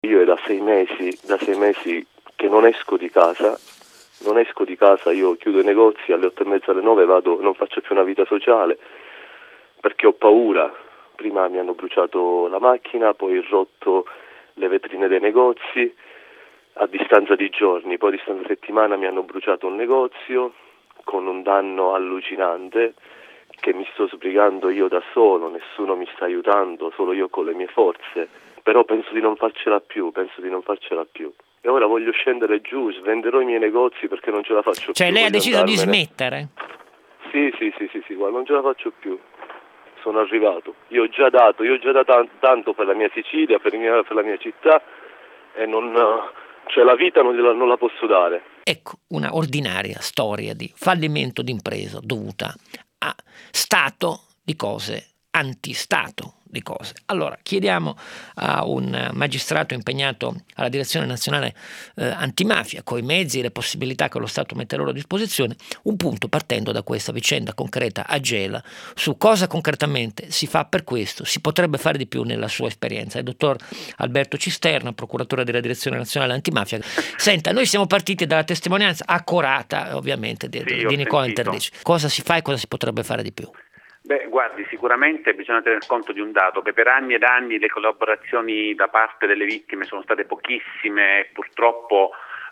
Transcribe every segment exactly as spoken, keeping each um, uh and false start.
Io è da sei mesi, da sei mesi che non esco di casa, non esco di casa, io chiudo i negozi alle otto e mezza, alle nove vado, non faccio più una vita sociale perché ho paura. Prima mi hanno bruciato la macchina, poi rotto le vetrine dei negozi a distanza di giorni, poi a distanza di settimana mi hanno bruciato un negozio con un danno allucinante che mi sto sbrigando io da solo, nessuno mi sta aiutando, solo io con le mie forze, però penso di non farcela più, penso di non farcela più. E ora voglio scendere giù, svenderò i miei negozi perché non ce la faccio Cioè più. lei ha voglio deciso andarmene. di smettere? Sì, sì, sì, sì, sì, guarda, non ce la faccio più. Sono arrivato. Io ho già dato, io ho già dato tanto per la mia Sicilia, per, mia, per la mia città e non, cioè la vita non, gliela, non la posso dare. Ecco, una ordinaria storia di fallimento d'impresa dovuta a stato di cose, antistato di cose. Allora, chiediamo a un magistrato impegnato alla Direzione Nazionale eh, Antimafia, coi mezzi e le possibilità che lo Stato mette a loro disposizione, un punto partendo da questa vicenda concreta a Gela, su cosa concretamente si fa per questo, si potrebbe fare di più nella sua esperienza. Il dottor Alberto Cisterna, procuratore della Direzione Nazionale Antimafia. Senta, noi siamo partiti dalla testimonianza accurata, ovviamente, di, Sì, di Nicola sentito. Interdici. Cosa si fa e cosa si potrebbe fare di più? Beh, guardi, sicuramente bisogna tener conto di un dato, che per anni ed anni le collaborazioni da parte delle vittime sono state pochissime e purtroppo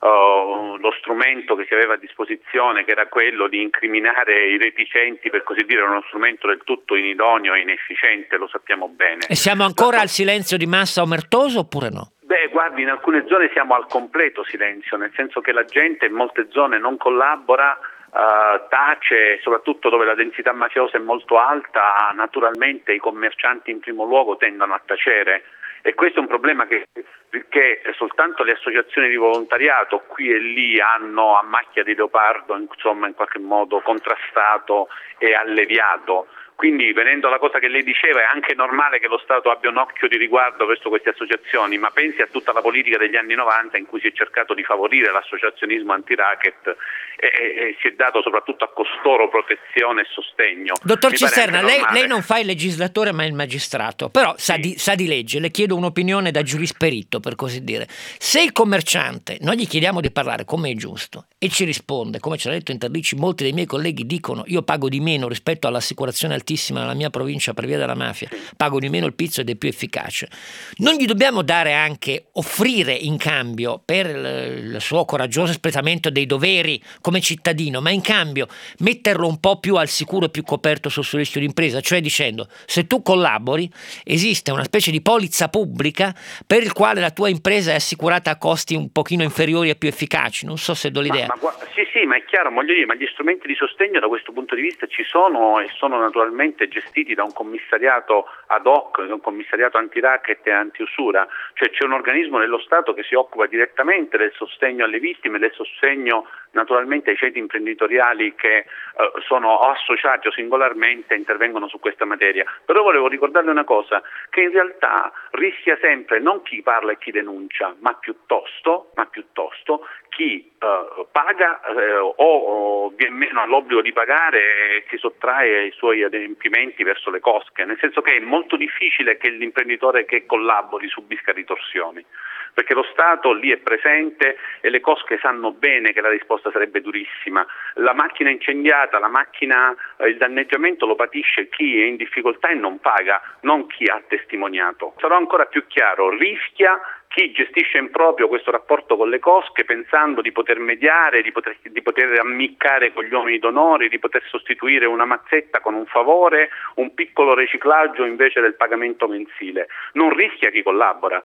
uh, lo strumento che si aveva a disposizione, che era quello di incriminare i reticenti, per così dire, era uno strumento del tutto inidoneo e inefficiente, lo sappiamo bene. E siamo ancora La... al silenzio di massa omertoso oppure no? Beh, guardi, in alcune zone siamo al completo silenzio, nel senso che la gente in molte zone non collabora, Uh, tace, soprattutto dove la densità mafiosa è molto alta, naturalmente i commercianti in primo luogo tendono a tacere e questo è un problema che, che soltanto le associazioni di volontariato qui e lì hanno a macchia di leopardo insomma in qualche modo contrastato e alleviato. Quindi, venendo alla cosa che lei diceva, è anche normale che lo Stato abbia un occhio di riguardo verso queste associazioni, ma pensi a tutta la politica degli anni novanta in cui si è cercato di favorire l'associazionismo anti-racket e, e, e si è dato soprattutto a costoro protezione e sostegno. Dottor Mi Cisterna, lei, lei non fa il normale. legislatore ma il magistrato, però sa, Sì. di, sa di legge, le chiedo un'opinione da giurisperito, per così dire. Se il commerciante, noi gli chiediamo di parlare come è giusto e ci risponde, come ce l'ha detto Interdici, molti dei miei colleghi dicono io pago di meno rispetto all'assicurazione altissima nella mia provincia per via della mafia, pago di meno il pizzo ed è più efficace. Non gli dobbiamo dare anche, offrire in cambio per il, il suo coraggioso espletamento dei doveri come cittadino, ma in cambio metterlo un po' più al sicuro e più coperto sul suo rischio d'impresa, cioè dicendo se tu collabori esiste una specie di polizza pubblica per il quale la tua impresa è assicurata a costi un pochino inferiori e più efficaci. Non so se do l'idea. Ma, ma, sì, sì, ma è chiaro, voglio dire, ma gli strumenti di sostegno da questo punto di vista ci sono e sono naturalmente gestiti da un commissariato ad hoc, un commissariato anti-racket e anti-usura, cioè c'è un organismo dello Stato che si occupa direttamente del sostegno alle vittime, del sostegno naturalmente ai ceti imprenditoriali che eh, sono associati o singolarmente intervengono su questa materia. Però volevo ricordarle una cosa, che in realtà rischia sempre non chi parla e chi denuncia, ma piuttosto, ma piuttosto chi eh, paga eh, o, o viene meno all'obbligo di pagare e si sottrae ai suoi adempimenti verso le cosche, nel senso che è molto difficile che l'imprenditore che collabori subisca ritorsioni, perché lo Stato lì è presente e le cosche sanno bene che la risposta sarebbe durissima. La macchina incendiata, la macchina, il danneggiamento lo patisce chi è in difficoltà e non paga, non chi ha testimoniato. Sarò ancora più chiaro, rischia chi gestisce in proprio questo rapporto con le cosche pensando di poter mediare, di poter, di poter ammiccare con gli uomini d'onore, di poter sostituire una mazzetta con un favore, un piccolo riciclaggio invece del pagamento mensile. Non rischia chi collabora,